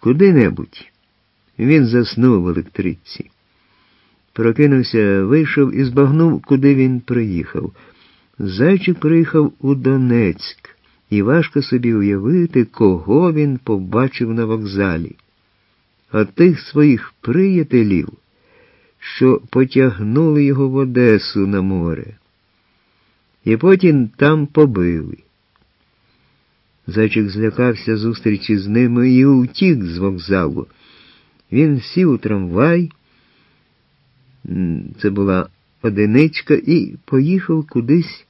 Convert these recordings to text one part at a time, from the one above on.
куди-небудь. Він заснув в електричці. Прокинувся, вийшов і збагнув, куди він приїхав. Зайчик приїхав у Донецьк, і важко собі уявити, кого він побачив на вокзалі. Тих своїх приятелів, що потягнули його в Одесу на море. І потім там побили. Зайчик злякався зустрічі з ними і утік з вокзалу. Він сів у трамвай, це була одиничка, і поїхав кудись.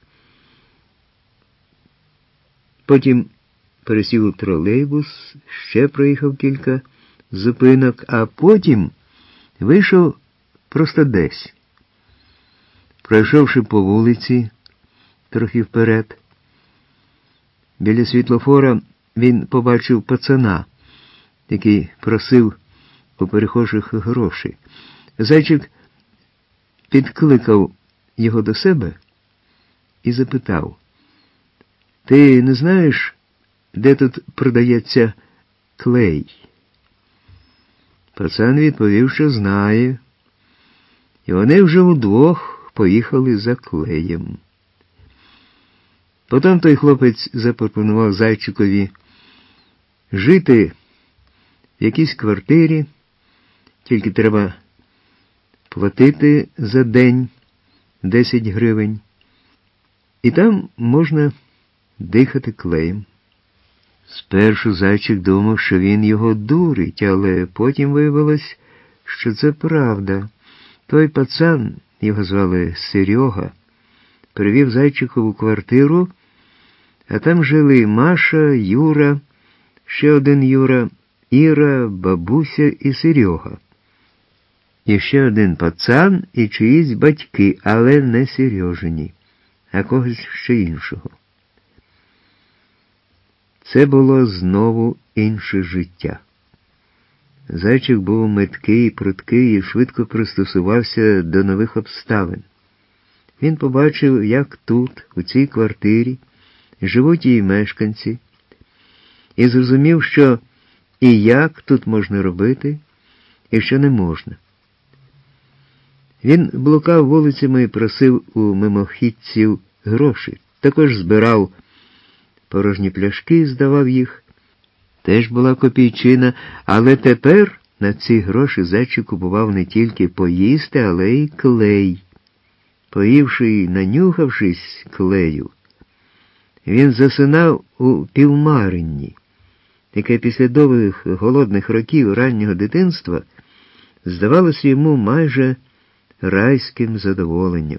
Потім пересів у тролейбус, ще проїхав кілька зупинок, а потім вийшов просто десь. Пройшовши по вулиці трохи вперед, біля світлофора він побачив пацана, який просив у перехожих гроші. Зайчик підкликав його до себе і запитав: «Ти не знаєш, де тут продається клей?» Пацан відповів, що знає, і вони вже удвох поїхали за клеєм. Потім той хлопець запропонував Зайчикові жити в якійсь квартирі, тільки треба платити за день 10 гривень, і там можна дихати клеєм. Спершу Зайчик думав, що він його дурить, але потім виявилось, що це правда. Той пацан, його звали Серега, привів Зайчикову квартиру, а там жили Маша, Юра, ще один Юра, Іра, бабуся і Серега. І ще один пацан і чиїсь батьки, але не Сережині, а когось ще іншого. Це було знову інше життя. Зайчик був меткий, пруткий і швидко пристосувався до нових обставин. Він побачив, як тут, у цій квартирі, живуть її мешканці, і зрозумів, що і як тут можна робити, і що не можна. Він блукав вулицями і просив у мимохідців гроші, також збирав порожні пляшки, здавав їх. Теж була копійчина, але тепер на ці гроші Зайчик купував не тільки поїсти, але й клей. Поївши і нанюхавшись клею, він засинав у півмаренні, яке після довгих голодних років раннього дитинства здавалося йому майже райським задоволенням.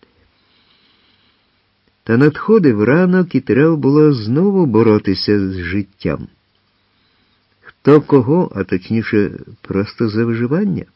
Та надходив ранок, і треба було знову боротися з життям. Хто кого, а точніше, просто за виживання.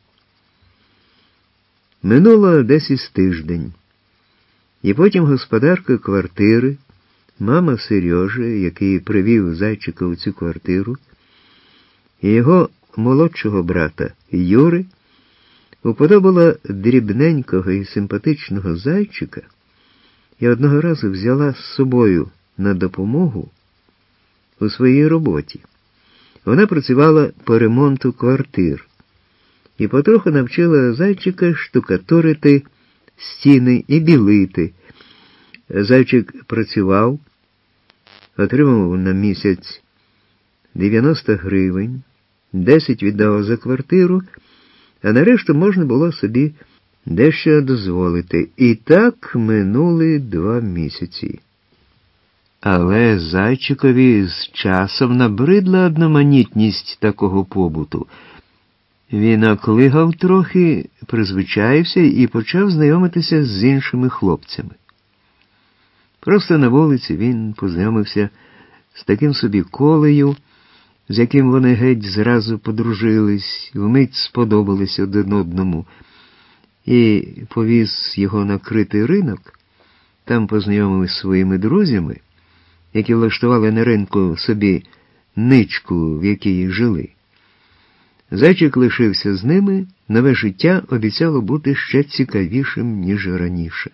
Минуло десь із тиждень. І потім господарка квартири, мама Сережі, який привів Зайчика у цю квартиру, і його молодшого брата Юри, уподобала дрібненького і симпатичного Зайчика і одного разу взяла з собою на допомогу у своїй роботі. Вона працювала по ремонту квартир і потроху навчила Зайчика штукатурити стіни і білити. Зайчик працював, отримав на місяць 90 гривень, 10 віддав за квартиру, а нарешту можна було собі дещо дозволити. І так минули 2 місяці. Але Зайчикові з часом набридла одноманітність такого побуту. Він оклигав трохи, призвичаївся і почав знайомитися з іншими хлопцями. Просто на вулиці він познайомився з таким собі Колею, з яким вони геть зразу подружились, вмить сподобались один одному, і повіз його на критий ринок, там познайомились зі своїми друзями, які влаштували на ринку собі ничку, в якій жили. Зайчик лишився з ними, нове життя обіцяло бути ще цікавішим, ніж раніше.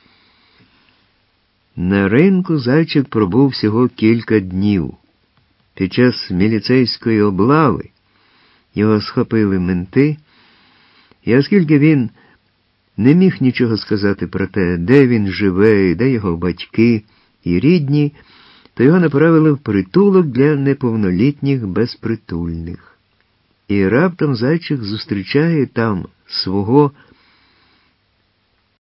На ринку Зайчик пробув всього кілька днів. Під час міліцейської облави його схопили менти, і оскільки він не міг нічого сказати про те, де він живе, де його батьки і рідні, то його направили в притулок для неповнолітніх безпритульних. І раптом Зайчик зустрічає там свого